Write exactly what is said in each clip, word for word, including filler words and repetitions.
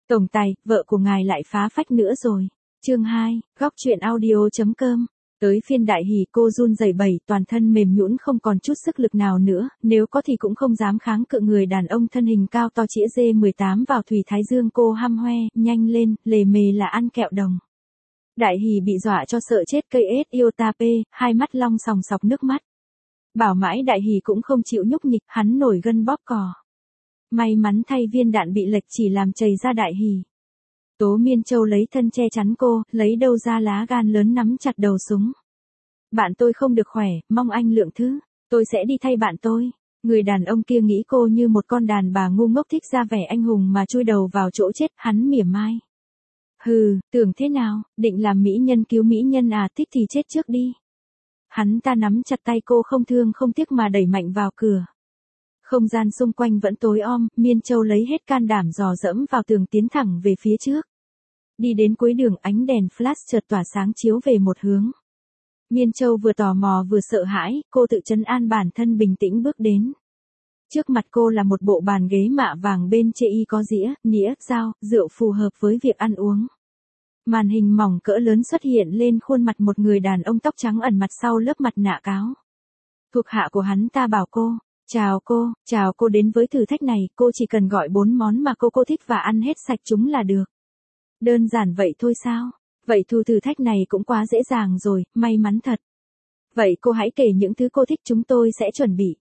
Tổng tài, vợ của ngài lại phá phách nữa rồi. Chương hai, góc truyện audio.com. Tới phiên Đại Hỷ, cô run rẩy bẩy, toàn thân mềm nhũn không còn chút sức lực nào nữa, nếu có thì cũng không dám kháng cự người đàn ông thân hình cao to chĩa dê mười tám vào thùy thái dương cô hăm hoe, nhanh lên, lề mề là ăn kẹo đồng. Đại Hỷ bị dọa cho sợ chết cây ết yêu ta pê, hai mắt long sòng sọc nước mắt. Bảo mãi Đại Hỷ cũng không chịu nhúc nhích, hắn nổi gân bóp cò. May mắn thay viên đạn bị lệch chỉ làm chảy ra Đại Hỷ. Tố Miên Châu lấy thân che chắn cô, lấy đâu ra lá gan lớn nắm chặt đầu súng. Bạn tôi không được khỏe, mong anh lượng thứ, tôi sẽ đi thay bạn tôi. Người đàn ông kia nghĩ cô như một con đàn bà ngu ngốc thích ra vẻ anh hùng mà chui đầu vào chỗ chết, hắn mỉa mai. Hừ, tưởng thế nào, định làm mỹ nhân cứu mỹ nhân à, thích thì chết trước đi. Hắn ta nắm chặt tay cô không thương không tiếc mà đẩy mạnh vào cửa. Không gian xung quanh vẫn tối om, Miên Châu lấy hết can đảm dò dẫm vào tường tiến thẳng về phía trước. Đi đến cuối đường ánh đèn flash chợt tỏa sáng chiếu về một hướng. Miên Châu vừa tò mò vừa sợ hãi, cô tự trấn an bản thân bình tĩnh bước đến. Trước mặt cô là một bộ bàn ghế mạ vàng bên chê y có dĩa, nĩa, dao, rượu phù hợp với việc ăn uống. Màn hình mỏng cỡ lớn xuất hiện lên khuôn mặt một người đàn ông tóc trắng ẩn mặt sau lớp mặt nạ cáo. Thuộc hạ của hắn ta bảo cô, chào cô, chào cô đến với thử thách này, cô chỉ cần gọi bốn món mà cô cô thích và ăn hết sạch chúng là được. Đơn giản vậy thôi sao? Vậy thu thử thách này cũng quá dễ dàng rồi, may mắn thật. Vậy cô hãy kể những thứ cô thích chúng tôi sẽ chuẩn bị.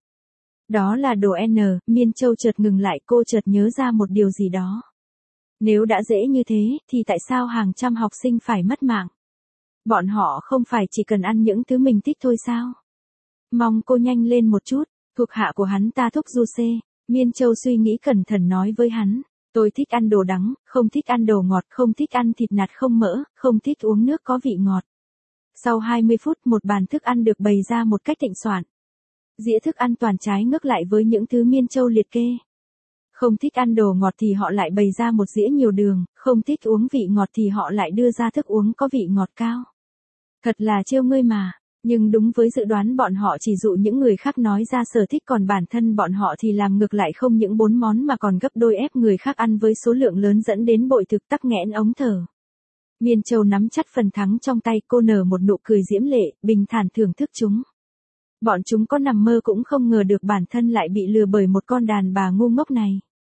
Đó là đồ N, Miên Châu chợt ngừng lại, cô chợt nhớ ra một điều gì đó. Nếu đã dễ như thế, thì tại sao hàng trăm học sinh phải mất mạng? Bọn họ không phải chỉ cần ăn những thứ mình thích thôi sao? Mong cô nhanh lên một chút, thuộc hạ của hắn ta thúc giục xê. Miên Châu suy nghĩ cẩn thận nói với hắn. Tôi thích ăn đồ đắng, không thích ăn đồ ngọt, không thích ăn thịt nạc không mỡ, không thích uống nước có vị ngọt. Sau hai mươi phút một bàn thức ăn được bày ra một cách thịnh soạn. Dĩa thức ăn toàn trái ngược lại với những thứ Miên Châu liệt kê. Không thích ăn đồ ngọt thì họ lại bày ra một dĩa nhiều đường, không thích uống vị ngọt thì họ lại đưa ra thức uống có vị ngọt cao. Thật là trêu ngươi mà. Nhưng đúng với dự đoán bọn họ chỉ dụ những người khác nói ra sở thích còn bản thân bọn họ thì làm ngược lại, không những bốn món mà còn gấp đôi ép người khác ăn với số lượng lớn dẫn đến bội thực tắc nghẽn ống thở. Miên Châu nắm chặt phần thắng trong tay, cô nở một nụ cười diễm lệ, bình thản thưởng thức chúng. Bọn chúng có nằm mơ cũng không ngờ được bản thân lại bị lừa bởi một con đàn bà ngu ngốc này.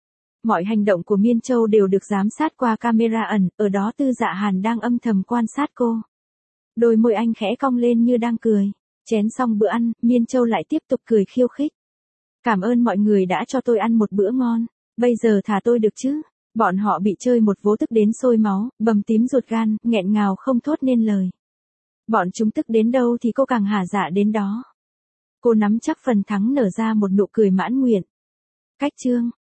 Mọi hành động của Miên Châu đều được giám sát qua camera ẩn, ở đó Tư Dạ Hàn đang âm thầm quan sát cô. Đôi môi anh khẽ cong lên như đang cười. Chén xong bữa ăn, Miên Châu lại tiếp tục cười khiêu khích. Cảm ơn mọi người đã cho tôi ăn một bữa ngon. Bây giờ thả tôi được chứ? Bọn họ bị chơi một vố tức đến sôi máu, bầm tím ruột gan, nghẹn ngào không thốt nên lời. Bọn chúng tức đến đâu thì cô càng hả dạ đến đó. Cô nắm chắc phần thắng nở ra một nụ cười mãn nguyện. Cách chương.